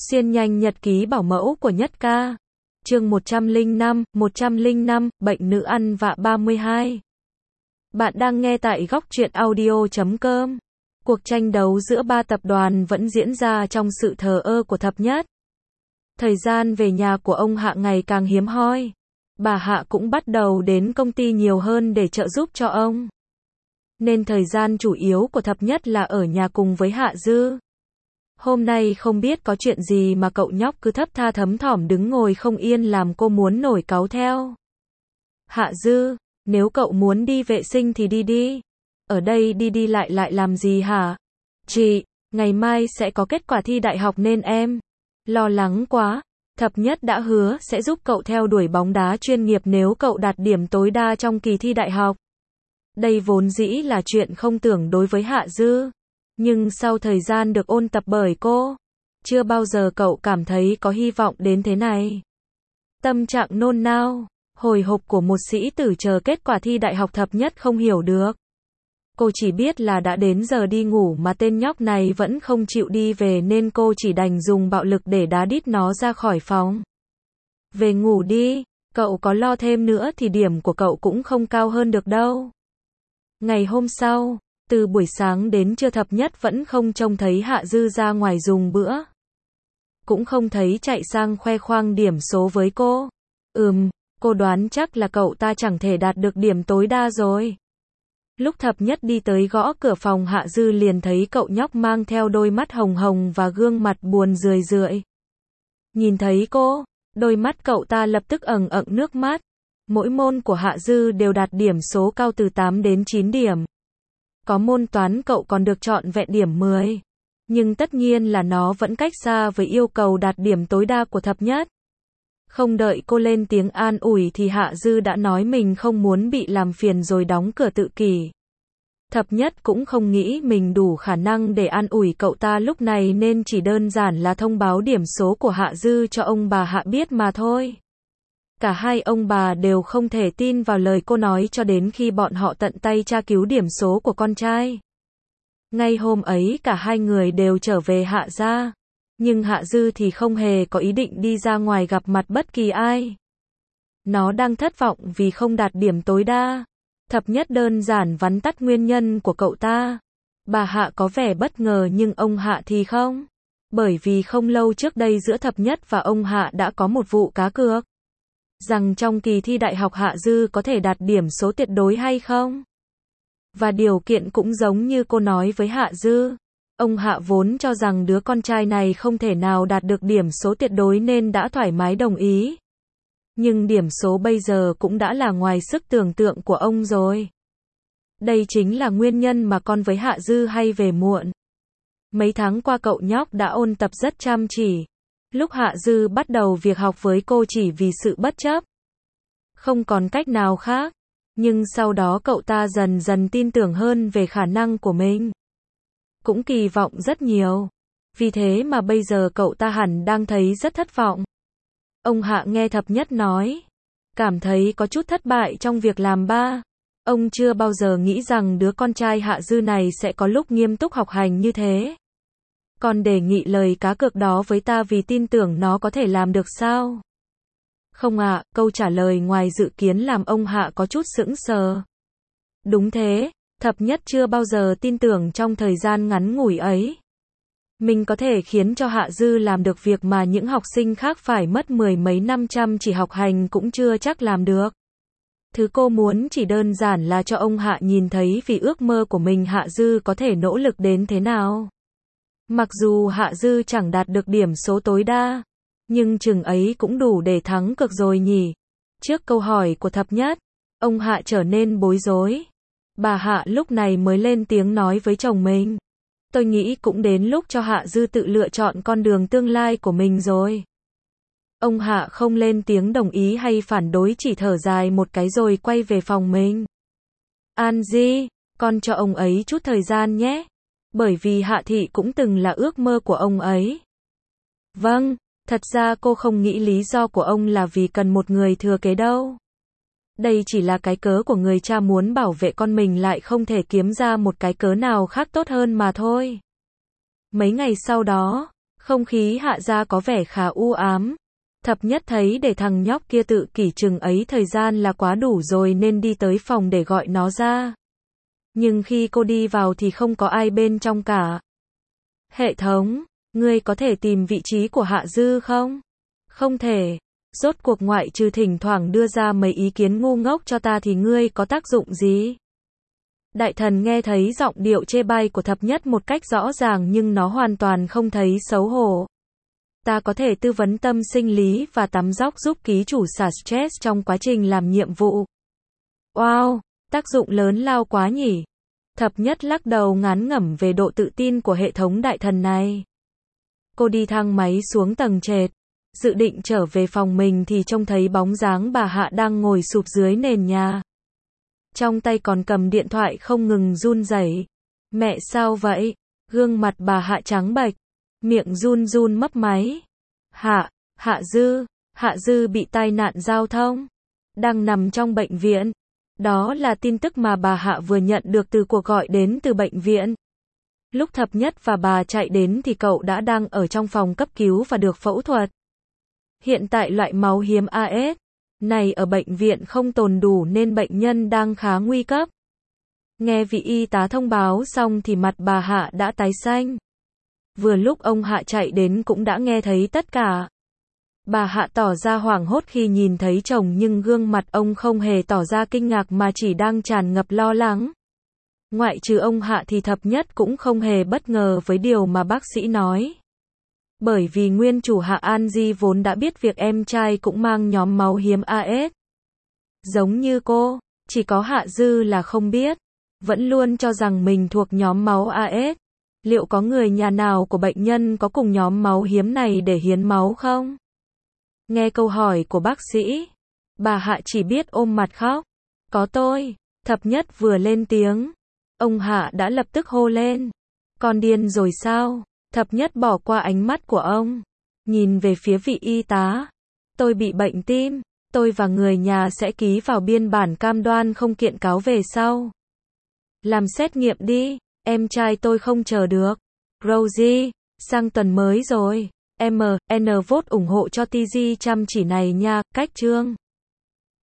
Xuyên nhanh nhật ký bảo mẫu của Nhất Ca. Chương 105, bệnh nữ ăn vạ 32. Bạn đang nghe tại góc truyện audio.com. Cuộc tranh đấu giữa ba tập đoàn vẫn diễn ra trong sự thờ ơ của Thập Nhất. Thời gian về nhà của ông Hạ ngày càng hiếm hoi. Bà Hạ cũng bắt đầu đến công ty nhiều hơn để trợ giúp cho ông. Nên thời gian chủ yếu của Thập Nhất là ở nhà cùng với Hạ Dư. Hôm nay không biết có chuyện gì mà cậu nhóc cứ thấp tha thấm thỏm đứng ngồi không yên làm cô muốn nổi cáu theo. Hạ Dư, nếu cậu muốn đi vệ sinh thì đi đi. Ở đây đi đi lại lại làm gì hả? Chị, ngày mai sẽ có kết quả thi đại học nên em lo lắng quá. Thập Nhất đã hứa sẽ giúp cậu theo đuổi bóng đá chuyên nghiệp nếu cậu đạt điểm tối đa trong kỳ thi đại học. Đây vốn dĩ là chuyện không tưởng đối với Hạ Dư. Nhưng sau thời gian được ôn tập bởi cô, chưa bao giờ cậu cảm thấy có hy vọng đến thế này. Tâm trạng nôn nao, hồi hộp của một sĩ tử chờ kết quả thi đại học Thập Nhất không hiểu được. Cô chỉ biết là đã đến giờ đi ngủ mà tên nhóc này vẫn không chịu đi về nên cô chỉ đành dùng bạo lực để đá đít nó ra khỏi phòng. Về ngủ đi, cậu có lo thêm nữa thì điểm của cậu cũng không cao hơn được đâu. Ngày hôm sau, từ buổi sáng đến trưa Thập Nhất vẫn không trông thấy Hạ Dư ra ngoài dùng bữa. Cũng không thấy chạy sang khoe khoang điểm số với cô. Cô đoán chắc là cậu ta chẳng thể đạt được điểm tối đa rồi. Lúc Thập Nhất đi tới gõ cửa phòng Hạ Dư liền thấy cậu nhóc mang theo đôi mắt hồng hồng và gương mặt buồn rười rượi. Nhìn thấy cô, đôi mắt cậu ta lập tức ẩn ẩn nước mắt. Mỗi môn của Hạ Dư đều đạt điểm số cao từ 8 đến 9 điểm. Có môn toán cậu còn được trọn vẹn điểm 10. Nhưng tất nhiên là nó vẫn cách xa với yêu cầu đạt điểm tối đa của Thập Nhất. Không đợi cô lên tiếng an ủi thì Hạ Dư đã nói mình không muốn bị làm phiền rồi đóng cửa tự kỷ. Thập Nhất cũng không nghĩ mình đủ khả năng để an ủi cậu ta lúc này nên chỉ đơn giản là thông báo điểm số của Hạ Dư cho ông bà Hạ biết mà thôi. Cả hai ông bà đều không thể tin vào lời cô nói cho đến khi bọn họ tận tay tra cứu điểm số của con trai. Ngay hôm ấy cả hai người đều trở về Hạ gia. Nhưng Hạ Dư thì không hề có ý định đi ra ngoài gặp mặt bất kỳ ai. Nó đang thất vọng vì không đạt điểm tối đa. Thập Nhất đơn giản vắn tắt nguyên nhân của cậu ta. Bà Hạ có vẻ bất ngờ nhưng ông Hạ thì không. Bởi vì không lâu trước đây giữa Thập Nhất và ông Hạ đã có một vụ cá cược. Rằng trong kỳ thi đại học Hạ Dư có thể đạt điểm số tuyệt đối hay không. Và điều kiện cũng giống như cô nói với Hạ Dư. Ông Hạ vốn cho rằng đứa con trai này không thể nào đạt được điểm số tuyệt đối nên đã thoải mái đồng ý. Nhưng điểm số bây giờ cũng đã là ngoài sức tưởng tượng của ông rồi. Đây chính là nguyên nhân mà con với Hạ Dư hay về muộn. Mấy tháng qua cậu nhóc đã ôn tập rất chăm chỉ. Lúc Hạ Dư bắt đầu việc học với cô chỉ vì sự bất chấp. Không còn cách nào khác. Nhưng sau đó cậu ta dần dần tin tưởng hơn về khả năng của mình. Cũng kỳ vọng rất nhiều. Vì thế mà bây giờ cậu ta hẳn đang thấy rất thất vọng. Ông Hạ nghe Thập Nhất nói. Cảm thấy có chút thất bại trong việc làm ba. Ông chưa bao giờ nghĩ rằng đứa con trai Hạ Dư này sẽ có lúc nghiêm túc học hành như thế. Còn đề nghị lời cá cược đó với ta vì tin tưởng nó có thể làm được sao? Không ạ, câu trả lời ngoài dự kiến làm ông Hạ có chút sững sờ. Đúng thế, Thập Nhất chưa bao giờ tin tưởng trong thời gian ngắn ngủi ấy. Mình có thể khiến cho Hạ Dư làm được việc mà những học sinh khác phải mất mười mấy năm chăm chỉ học hành cũng chưa chắc làm được. Thứ cô muốn chỉ đơn giản là cho ông Hạ nhìn thấy vì ước mơ của mình Hạ Dư có thể nỗ lực đến thế nào. Mặc dù Hạ Dư chẳng đạt được điểm số tối đa, nhưng chừng ấy cũng đủ để thắng cược rồi nhỉ. Trước câu hỏi của Thập Nhất, ông Hạ trở nên bối rối. Bà Hạ lúc này mới lên tiếng nói với chồng mình. Tôi nghĩ cũng đến lúc cho Hạ Dư tự lựa chọn con đường tương lai của mình rồi. Ông Hạ không lên tiếng đồng ý hay phản đối chỉ thở dài một cái rồi quay về phòng mình. An Di, con cho ông ấy chút thời gian nhé. Bởi vì Hạ Thị cũng từng là ước mơ của ông ấy. Vâng, thật ra cô không nghĩ lý do của ông là vì cần một người thừa kế đâu. Đây chỉ là cái cớ của người cha muốn bảo vệ con mình lại không thể kiếm ra một cái cớ nào khác tốt hơn mà thôi. Mấy ngày sau đó, Không khí Hạ gia có vẻ khá u ám. Thập Nhất thấy để thằng nhóc kia tự kỷ chừng ấy thời gian là quá đủ rồi nên đi tới phòng để gọi nó ra. Nhưng khi cô đi vào thì không có ai bên trong cả. Hệ thống, ngươi có thể tìm vị trí của Hạ Dư không? Không thể. Rốt cuộc ngoại trừ thỉnh thoảng đưa ra mấy ý kiến ngu ngốc cho ta thì ngươi có tác dụng gì? Đại thần nghe thấy giọng điệu chê bai của Thập Nhất một cách rõ ràng nhưng nó hoàn toàn không thấy xấu hổ. Ta có thể tư vấn tâm sinh lý và tắm dóc giúp ký chủ xả stress trong quá trình làm nhiệm vụ. Wow, tác dụng lớn lao quá nhỉ. Thập Nhất lắc đầu ngán ngẩm về độ tự tin của hệ thống đại thần này. Cô đi thang máy xuống tầng trệt. Dự định trở về phòng mình thì trông thấy bóng dáng bà Hạ đang ngồi sụp dưới nền nhà. Trong tay còn cầm điện thoại không ngừng run rẩy. Mẹ sao vậy? Gương mặt bà Hạ trắng bệch, miệng run run mấp máy. Hạ Dư bị tai nạn giao thông, đang nằm trong bệnh viện. Đó là tin tức mà bà Hạ vừa nhận được từ cuộc gọi đến từ bệnh viện. Lúc Thập Nhất và bà chạy đến thì cậu đã đang ở trong phòng cấp cứu và được phẫu thuật. Hiện tại loại máu hiếm AS này ở bệnh viện không tồn đủ nên bệnh nhân đang khá nguy cấp. Nghe vị y tá thông báo xong thì mặt bà Hạ đã tái xanh. Vừa lúc ông Hạ chạy đến cũng đã nghe thấy tất cả. Bà Hạ tỏ ra hoảng hốt khi nhìn thấy chồng nhưng gương mặt ông không hề tỏ ra kinh ngạc mà chỉ đang tràn ngập lo lắng. Ngoại trừ ông Hạ thì Thập Nhất cũng không hề bất ngờ với điều mà bác sĩ nói. Bởi vì nguyên chủ Hạ An Di vốn đã biết việc em trai cũng mang nhóm máu hiếm AS. Giống như cô, chỉ có Hạ Dư là không biết. Vẫn luôn cho rằng mình thuộc nhóm máu AS. Liệu có người nhà nào của bệnh nhân có cùng nhóm máu hiếm này để hiến máu không? Nghe câu hỏi của bác sĩ, bà Hạ chỉ biết ôm mặt khóc. Có tôi. Thập Nhất vừa lên tiếng, ông Hạ đã lập tức hô lên. Con điên rồi sao? Thập Nhất bỏ qua ánh mắt của ông, nhìn về phía vị y tá. Tôi bị bệnh tim, tôi và người nhà sẽ ký vào biên bản cam đoan không kiện cáo về sau. Làm xét nghiệm đi, em trai tôi không chờ được. Rosie, sang tuần mới rồi. N vote ủng hộ cho TG chăm chỉ này nha, cách chương.